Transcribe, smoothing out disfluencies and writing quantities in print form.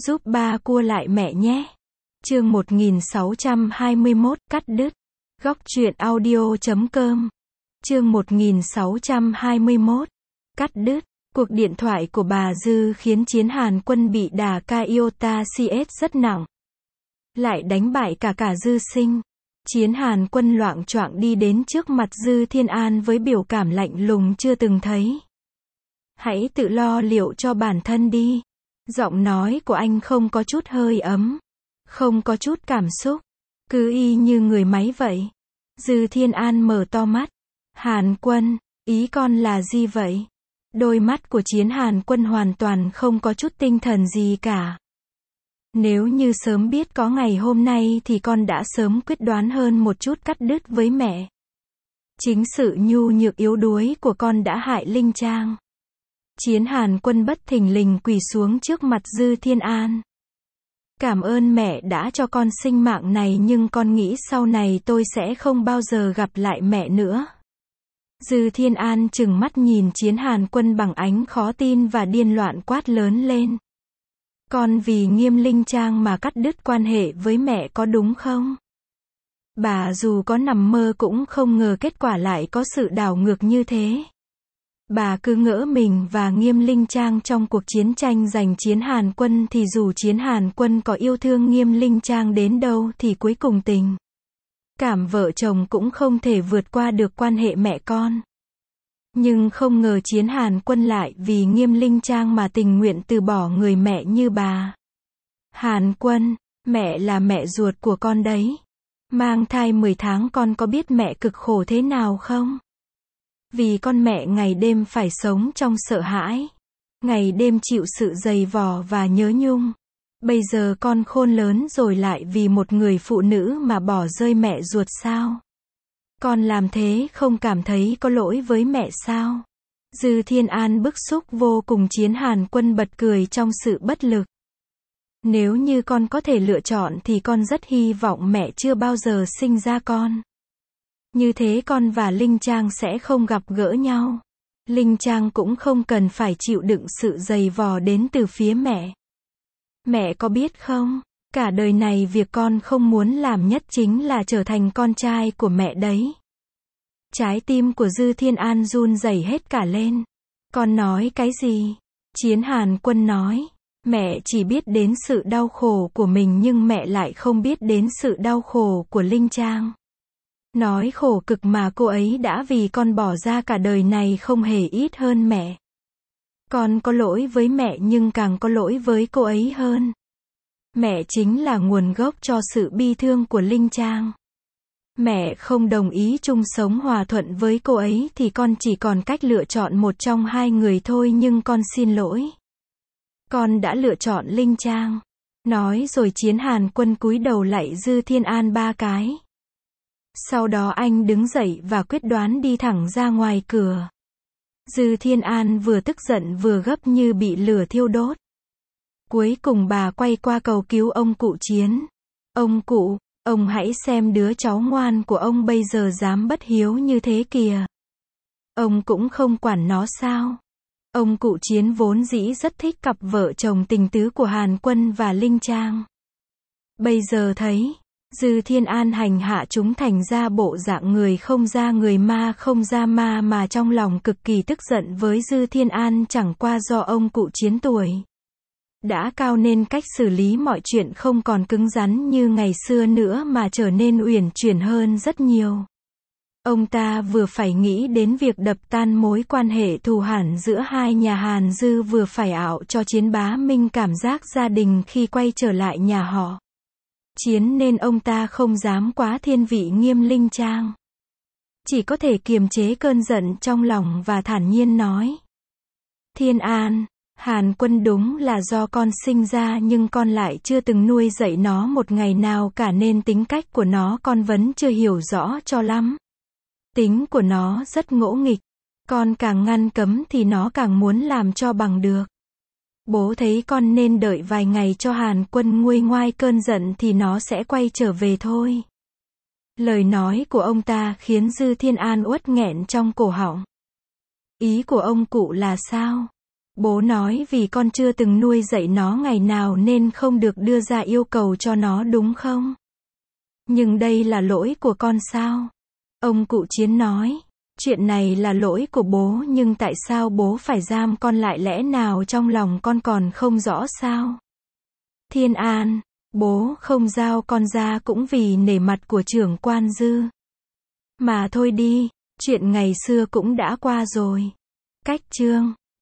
Giúp ba cua lại mẹ nhé. Chương 1621, cắt đứt. Góc truyện audio.com. Chương 1621, cắt đứt. Cuộc điện thoại của bà Dư khiến Chiến Hàn Quân bị đả Kyota CS rất nặng. Lại đánh bại cả Dư Sinh. Chiến Hàn Quân loạng choạng đi đến trước mặt Dư Thiên An với biểu cảm lạnh lùng chưa từng thấy. Hãy tự lo liệu cho bản thân đi. Giọng nói của anh không có chút hơi ấm, không có chút cảm xúc, cứ y như người máy vậy. Dư Thiên An mở to mắt. Hàn Quân, ý con là gì vậy? Đôi mắt của Chiến Hàn Quân hoàn toàn không có chút tinh thần gì cả. Nếu như sớm biết có ngày hôm nay thì con đã sớm quyết đoán hơn một chút cắt đứt với mẹ. Chính sự nhu nhược yếu đuối của con đã hại Linh Trang. Chiến Hàn Quân bất thình lình quỳ xuống trước mặt Dư Thiên An. Cảm ơn mẹ đã cho con sinh mạng này, nhưng con nghĩ sau này tôi sẽ không bao giờ gặp lại mẹ nữa. Dư Thiên An trừng mắt nhìn Chiến Hàn Quân bằng ánh khó tin và điên loạn quát lớn lên. Con vì Nghiêm Linh Trang mà cắt đứt quan hệ với mẹ có đúng không? Bà dù có nằm mơ cũng không ngờ kết quả lại có sự đảo ngược như thế. Bà cứ ngỡ mình và Nghiêm Linh Trang trong cuộc chiến tranh giành Chiến Hàn Quân thì dù Chiến Hàn Quân có yêu thương Nghiêm Linh Trang đến đâu thì cuối cùng tình cảm vợ chồng cũng không thể vượt qua được quan hệ mẹ con. Nhưng không ngờ Chiến Hàn Quân lại vì Nghiêm Linh Trang mà tình nguyện từ bỏ người mẹ như bà. Hàn Quân, mẹ là mẹ ruột của con đấy. Mang thai 10 tháng con có biết mẹ cực khổ thế nào không? Vì con mẹ ngày đêm phải sống trong sợ hãi. Ngày đêm chịu sự dày vò và nhớ nhung. Bây giờ con khôn lớn rồi lại vì một người phụ nữ mà bỏ rơi mẹ ruột sao? Con làm thế không cảm thấy có lỗi với mẹ sao? Dư Thiên An bức xúc vô cùng. Chiến Hàn Quân bật cười trong sự bất lực. Nếu như con có thể lựa chọn thì con rất hy vọng mẹ chưa bao giờ sinh ra con. Như thế con và Linh Trang sẽ không gặp gỡ nhau. Linh Trang cũng không cần phải chịu đựng sự dày vò đến từ phía mẹ. Mẹ có biết không, cả đời này việc con không muốn làm nhất chính là trở thành con trai của mẹ đấy. Trái tim của Dư Thiên An run rẩy hết cả lên. Con nói cái gì? Chiến Hàn Quân nói. Mẹ chỉ biết đến sự đau khổ của mình nhưng mẹ lại không biết đến sự đau khổ của Linh Trang. Nói khổ cực mà cô ấy đã vì con bỏ ra cả đời này không hề ít hơn mẹ. Con có lỗi với mẹ nhưng càng có lỗi với cô ấy hơn. Mẹ chính là nguồn gốc cho sự bi thương của Linh Trang. Mẹ không đồng ý chung sống hòa thuận với cô ấy thì con chỉ còn cách lựa chọn một trong hai người thôi, nhưng con xin lỗi. Con đã lựa chọn Linh Trang. Nói rồi Chiến Hàn Quân cúi đầu lạy Dư Thiên An 3 cái. Sau đó anh đứng dậy và quyết đoán đi thẳng ra ngoài cửa. Dư Thiên An vừa tức giận vừa gấp như bị lửa thiêu đốt. Cuối cùng bà quay qua cầu cứu ông cụ Chiến. Ông cụ, ông hãy xem đứa cháu ngoan của ông bây giờ dám bất hiếu như thế kìa. Ông cũng không quản nó sao? Ông cụ Chiến vốn dĩ rất thích cặp vợ chồng tình tứ của Hàn Quân và Linh Trang. Bây giờ thấy Dư Thiên An hành hạ chúng thành ra bộ dạng người không ra người ma không ra ma, mà trong lòng cực kỳ tức giận với Dư Thiên An chẳng qua do ông cụ Chiến tuổi đã cao nên cách xử lý mọi chuyện không còn cứng rắn như ngày xưa nữa mà trở nên uyển chuyển hơn rất nhiều. Ông ta vừa phải nghĩ đến việc đập tan mối quan hệ thù hằn giữa hai nhà Hàn Dư, vừa phải ảo cho Chiến Bá Minh cảm giác gia đình khi quay trở lại nhà họ Chiến, nên ông ta không dám quá thiên vị Nghiêm Linh Trang. Chỉ có thể kiềm chế cơn giận trong lòng và thản nhiên nói. Thiên An, Hàn Quân đúng là do con sinh ra nhưng con lại chưa từng nuôi dạy nó một ngày nào cả, nên tính cách của nó con vẫn chưa hiểu rõ cho lắm. Tính của nó rất ngỗ nghịch. Con càng ngăn cấm thì nó càng muốn làm cho bằng được. Bố thấy con nên đợi vài ngày cho Hàn Quân nguôi ngoai cơn giận thì nó sẽ quay trở về thôi. Lời nói của ông ta khiến Dư Thiên An uất nghẹn trong cổ họng. Ý của ông cụ là sao? Bố nói vì con chưa từng nuôi dạy nó ngày nào nên không được đưa ra yêu cầu cho nó đúng không? Nhưng đây là lỗi của con sao? Ông cụ Chiến nói. Chuyện này là lỗi của bố nhưng tại sao bố phải giam con lại, lẽ nào trong lòng con còn không rõ sao? Thiên An, bố không giao con ra cũng vì nể mặt của trưởng quan Dư. Mà thôi đi, chuyện ngày xưa cũng đã qua rồi. Cách chương